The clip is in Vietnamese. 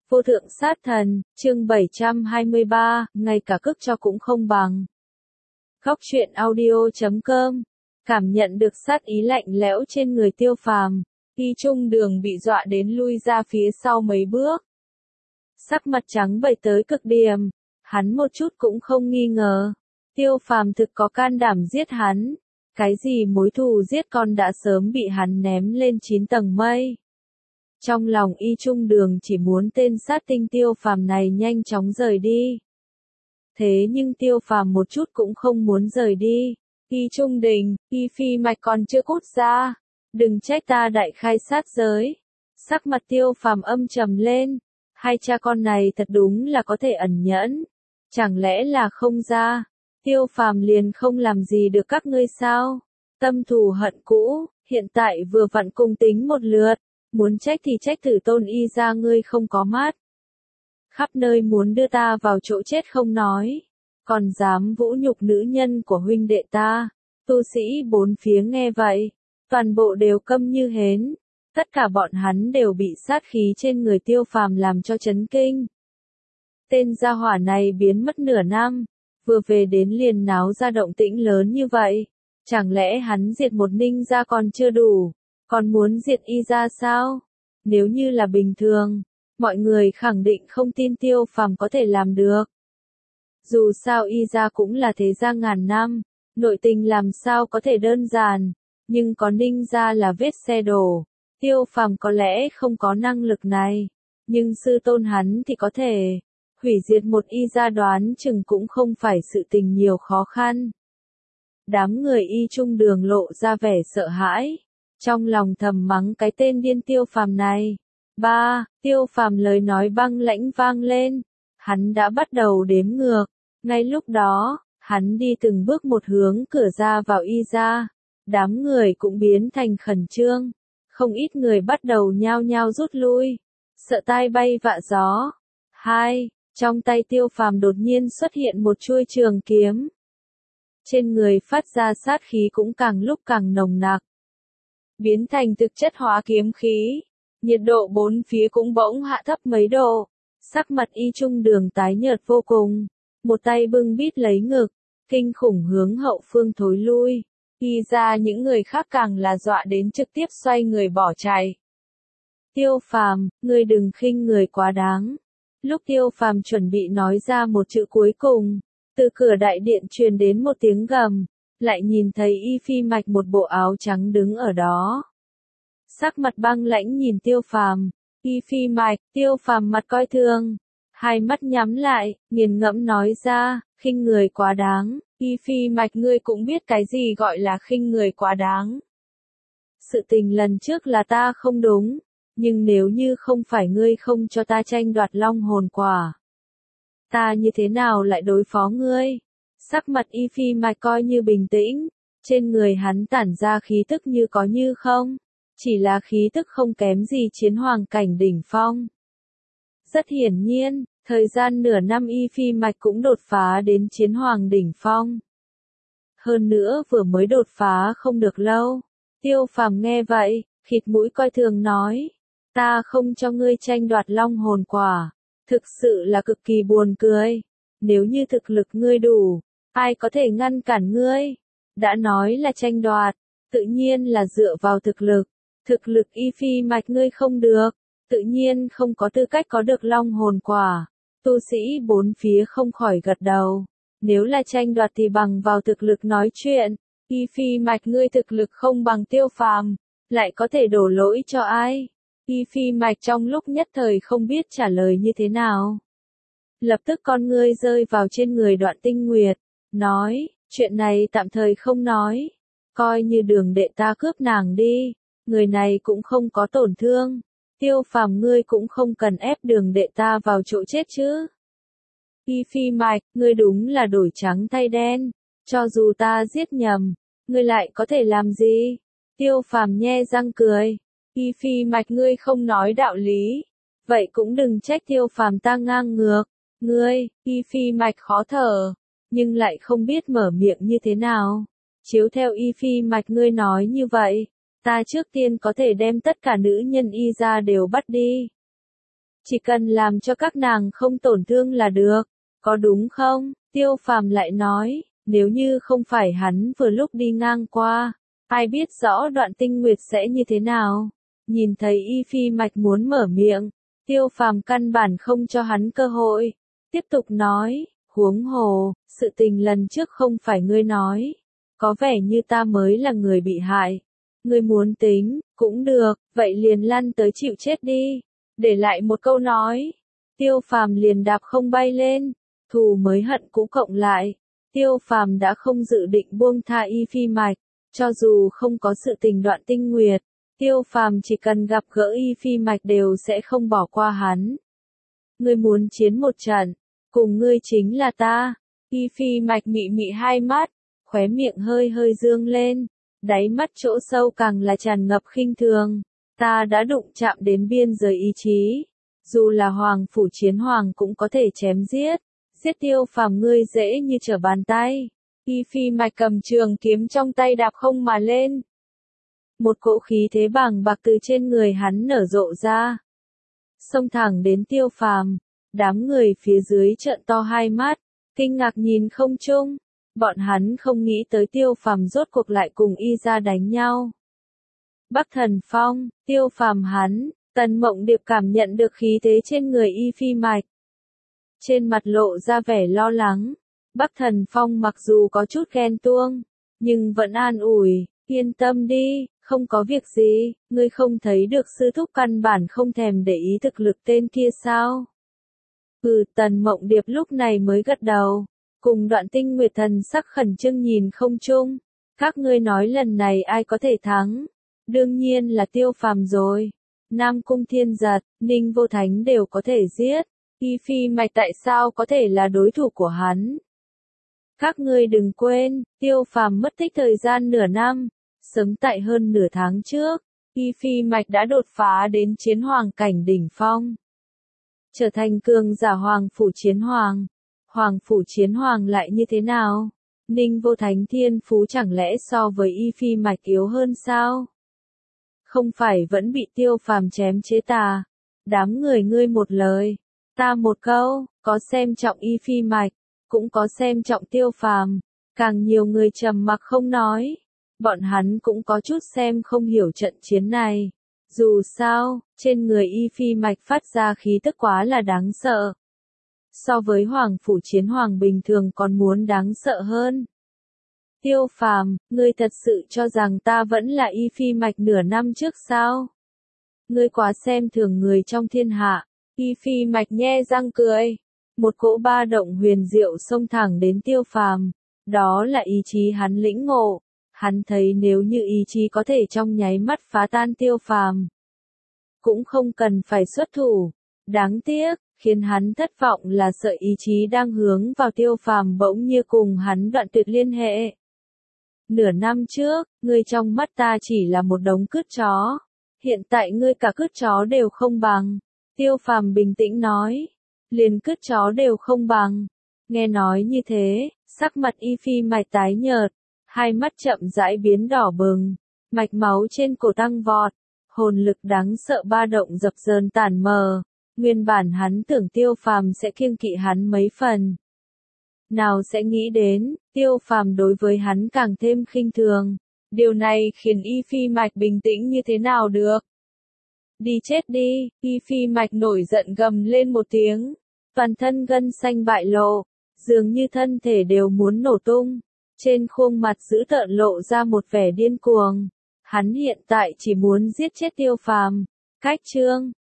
Vô thượng sát thần, chương 723, ngay cả cức cho cũng không bằng. Góc truyện audio.com. Cảm nhận được sát ý lạnh lẽo trên người Tiêu Phàm, Y Trung Đường bị dọa đến lui ra phía sau mấy bước. Sắc mặt trắng bệch tới cực điểm, hắn một chút cũng không nghi ngờ. Tiêu Phàm thực có can đảm giết hắn, cái gì mối thù giết con đã sớm bị hắn ném lên 9 tầng mây. Trong lòng Y Trung Đường chỉ muốn tên sát tinh Tiêu Phàm này nhanh chóng rời đi. Thế nhưng Tiêu Phàm một chút cũng không muốn rời đi. Y Trung Đình, Y Phi Mạch còn chưa cút ra. Đừng trách ta đại khai sát giới. Sắc mặt Tiêu Phàm âm trầm lên. Hai cha con này thật đúng là có thể ẩn nhẫn. Chẳng lẽ là không ra? Tiêu Phàm liền không làm gì được các ngươi sao? Tâm thù hận cũ, hiện tại vừa vặn cùng tính một lượt. Muốn trách thì trách thử tôn y ra ngươi không có mắt. Khắp nơi muốn đưa ta vào chỗ chết không nói. Còn dám vũ nhục nữ nhân của huynh đệ ta. Tu sĩ bốn phía nghe vậy. Toàn bộ đều câm như hến. Tất cả bọn hắn đều bị sát khí trên người Tiêu Phàm làm cho chấn kinh. Tên gia hỏa này biến mất nửa năm. Vừa về đến liền náo ra động tĩnh lớn như vậy. Chẳng lẽ hắn diệt một ninh gia còn chưa đủ? Còn muốn diệt y ra sao? Nếu như là bình thường, mọi người khẳng định không tin Tiêu Phàm có thể làm được. Dù sao y ra cũng là thế gia ngàn năm, nội tình làm sao có thể đơn giản, nhưng có ninh gia là vết xe đổ. Tiêu Phàm có lẽ không có năng lực này, nhưng sư tôn hắn thì có thể. Hủy diệt một y gia đoán chừng cũng không phải sự tình nhiều khó khăn. Đám người Y Trung Đường lộ ra vẻ sợ hãi. Trong lòng thầm mắng cái tên điên Tiêu Phàm này. Tiêu Phàm lời nói băng lãnh vang lên. Hắn đã bắt đầu đếm ngược. Ngay lúc đó, hắn đi từng bước một hướng cửa ra vào y ra. Đám người cũng biến thành khẩn trương. Không ít người bắt đầu nhao nhao rút lui. Sợ tai bay vạ gió. Trong tay Tiêu Phàm đột nhiên xuất hiện một chuôi trường kiếm. Trên người phát ra sát khí cũng càng lúc càng nồng nặc. Biến thành thực chất hóa kiếm khí. Nhiệt độ bốn phía cũng bỗng hạ thấp mấy độ. Sắc mặt Y Trung Đường tái nhợt vô cùng. Một tay bưng bít lấy ngực. Kinh khủng hướng hậu phương thối lui. Y ra những người khác càng là dọa đến trực tiếp xoay người bỏ chạy. Tiêu Phàm, ngươi đừng khinh người quá đáng. Lúc Tiêu Phàm chuẩn bị nói ra một chữ cuối cùng. Từ cửa đại điện truyền đến một tiếng gầm. Lại nhìn thấy Y Phi Mạch một bộ áo trắng đứng ở đó. Sắc mặt băng lãnh nhìn Tiêu Phàm. Y Phi Mạch, Tiêu Phàm mặt coi thường. Hai mắt nhắm lại, nghiền ngẫm nói ra, khinh người quá đáng. Y Phi Mạch ngươi cũng biết cái gì gọi là khinh người quá đáng. Sự tình lần trước là ta không đúng. Nhưng nếu như không phải ngươi không cho ta tranh đoạt long hồn quả. Ta như thế nào lại đối phó ngươi? Sắc mặt Y Phi Mạch coi như bình tĩnh. Trên người hắn tản ra khí tức như có như không. Chỉ là khí tức không kém gì chiến hoàng cảnh đỉnh phong. Rất hiển nhiên, thời gian nửa năm Y Phi Mạch cũng đột phá đến chiến hoàng đỉnh phong. Hơn nữa vừa mới đột phá không được lâu. Tiêu Phàm nghe vậy, khịt mũi coi thường nói. Ta không cho ngươi tranh đoạt long hồn quả. Thực sự là cực kỳ buồn cười. Nếu như thực lực ngươi đủ, ai có thể ngăn cản ngươi? Đã nói là tranh đoạt, tự nhiên là dựa vào thực lực. Thực lực Y Phi Mạch ngươi không được, tự nhiên không có tư cách có được long hồn quả. Tu sĩ bốn phía không khỏi gật đầu. Nếu là tranh đoạt thì bằng vào thực lực nói chuyện. Y Phi Mạch ngươi thực lực không bằng Tiêu Phàm, lại có thể đổ lỗi cho ai? Y Phi Mạch trong lúc nhất thời không biết trả lời như thế nào. Lập tức con ngươi rơi vào trên người Đoạn Tinh Nguyệt, nói, chuyện này tạm thời không nói. Coi như Đường đệ ta cướp nàng đi, người này cũng không có tổn thương. Tiêu Phàm ngươi cũng không cần ép Đường đệ ta vào chỗ chết chứ. Y Phi Mạch, ngươi đúng là đổi trắng thay đen. Cho dù ta giết nhầm, ngươi lại có thể làm gì? Tiêu Phàm nhe răng cười. Y Phi Mạch ngươi không nói đạo lý. Vậy cũng đừng trách Tiêu Phàm ta ngang ngược. Ngươi, Y Phi Mạch khó thở. Nhưng lại không biết mở miệng như thế nào. Chiếu theo Y Phi Mạch ngươi nói như vậy. Ta trước tiên có thể đem tất cả nữ nhân Y ra đều bắt đi. Chỉ cần làm cho các nàng không tổn thương là được, có đúng không? Tiêu Phàm lại nói, nếu như không phải hắn vừa lúc đi ngang qua, ai biết rõ Đoạn Tinh Nguyệt sẽ như thế nào. Nhìn thấy Y Phi Mạch muốn mở miệng, Tiêu Phàm căn bản không cho hắn cơ hội. Tiếp tục nói, huống hồ, sự tình lần trước không phải ngươi nói. Có vẻ như ta mới là người bị hại. Ngươi muốn tính, cũng được, vậy liền lăn tới chịu chết đi. Để lại một câu nói. Tiêu Phàm liền đạp không bay lên. Thù mới hận cũ cộng lại. Tiêu Phàm đã không dự định buông tha Y Phi Mạch. Cho dù không có sự tình Đoạn Tinh Nguyệt, Tiêu Phàm chỉ cần gặp gỡ Y Phi Mạch đều sẽ không bỏ qua hắn. Ngươi muốn chiến một trận, cùng ngươi chính là ta. Y Phi Mạch mị mị hai mắt, khóe miệng hơi hơi dương lên, đáy mắt chỗ sâu càng là tràn ngập khinh thường. Ta đã đụng chạm đến biên giới ý chí, dù là Hoàng Phủ Chiến Hoàng cũng có thể chém giết. Giết Tiêu Phàm ngươi dễ như trở bàn tay. Y Phi Mạch cầm trường kiếm trong tay đạp không mà lên. Một cỗ khí thế bàng bạc từ trên người hắn nở rộ ra, xông thẳng đến Tiêu Phàm. Đám người phía dưới trợn to hai mắt, kinh ngạc nhìn không trung. Bọn hắn không nghĩ tới Tiêu Phàm rốt cuộc lại cùng y ra đánh nhau. Bắc Thần Phong, Tiêu Phàm hắn, Tần Mộng Điệp cảm nhận được khí thế trên người Y Phi Mạch. Trên mặt lộ ra vẻ lo lắng. Bắc Thần Phong mặc dù có chút ghen tuông, nhưng vẫn an ủi, yên tâm đi, không có việc gì, ngươi không thấy được sư thúc căn bản không thèm để ý thực lực tên kia sao? Tần Mộng Điệp lúc này mới gật đầu, cùng Đoạn Tinh Nguyệt thần sắc khẩn trương nhìn không chung. Các ngươi nói lần này ai có thể thắng? Đương nhiên là Tiêu Phàm rồi. Nam Cung Thiên Giật, Ninh Vô Thánh đều có thể giết. Y Phi Mạch tại sao có thể là đối thủ của hắn? Các ngươi đừng quên, Tiêu Phàm mất tích thời gian nửa năm. Sớm tại hơn nửa tháng trước, Y Phi Mạch đã đột phá đến Chiến Hoàng cảnh đỉnh phong, trở thành cường giả Hoàng Phủ Chiến Hoàng. Hoàng Phủ Chiến Hoàng lại như thế nào? Ninh Vô Thánh thiên phú chẳng lẽ so với Y Phi Mạch yếu hơn sao? Không phải vẫn bị Tiêu Phàm chém chế tà? Đám người ngươi một lời, ta một câu, có xem trọng Y Phi Mạch, cũng có xem trọng Tiêu Phàm. Càng nhiều người trầm mặc không nói. Bọn hắn cũng có chút xem không hiểu trận chiến này. Dù sao, trên người Y Phi Mạch phát ra khí tức quá là đáng sợ. So với Hoàng Phủ Chiến Hoàng bình thường còn muốn đáng sợ hơn. Tiêu Phàm, ngươi thật sự cho rằng ta vẫn là Y Phi Mạch nửa năm trước sao? Ngươi quá xem thường người trong thiên hạ. Y Phi Mạch nhe răng cười. Một cỗ ba động huyền diệu xông thẳng đến Tiêu Phàm. Đó là ý chí hắn lĩnh ngộ. Hắn thấy nếu như ý chí có thể trong nháy mắt phá tan Tiêu Phàm, cũng không cần phải xuất thủ. Đáng tiếc, khiến hắn thất vọng là sợi ý chí đang hướng vào Tiêu Phàm bỗng như cùng hắn đoạn tuyệt liên hệ. Nửa năm trước, ngươi trong mắt ta chỉ là một đống cứt chó. Hiện tại ngươi cả cứt chó đều không bằng. Tiêu Phàm bình tĩnh nói. Liền cứt chó đều không bằng. Nghe nói như thế, sắc mặt Y Phi Mạch tái nhợt. Hai mắt chậm rãi biến đỏ bừng, mạch máu trên cổ tăng vọt, hồn lực đáng sợ ba động dập dờn tản mờ. Nguyên bản hắn tưởng Tiêu Phàm sẽ kiêng kỵ hắn mấy phần. Nào sẽ nghĩ đến, Tiêu Phàm đối với hắn càng thêm khinh thường. Điều này khiến Y Phi Mạch bình tĩnh như thế nào được? Đi chết đi, Y Phi Mạch nổi giận gầm lên một tiếng. Toàn thân gân xanh bại lộ, dường như thân thể đều muốn nổ tung. Trên khuôn mặt dữ tợn lộ ra một vẻ điên cuồng. Hắn hiện tại chỉ muốn giết chết Tiêu Phàm. Cách chương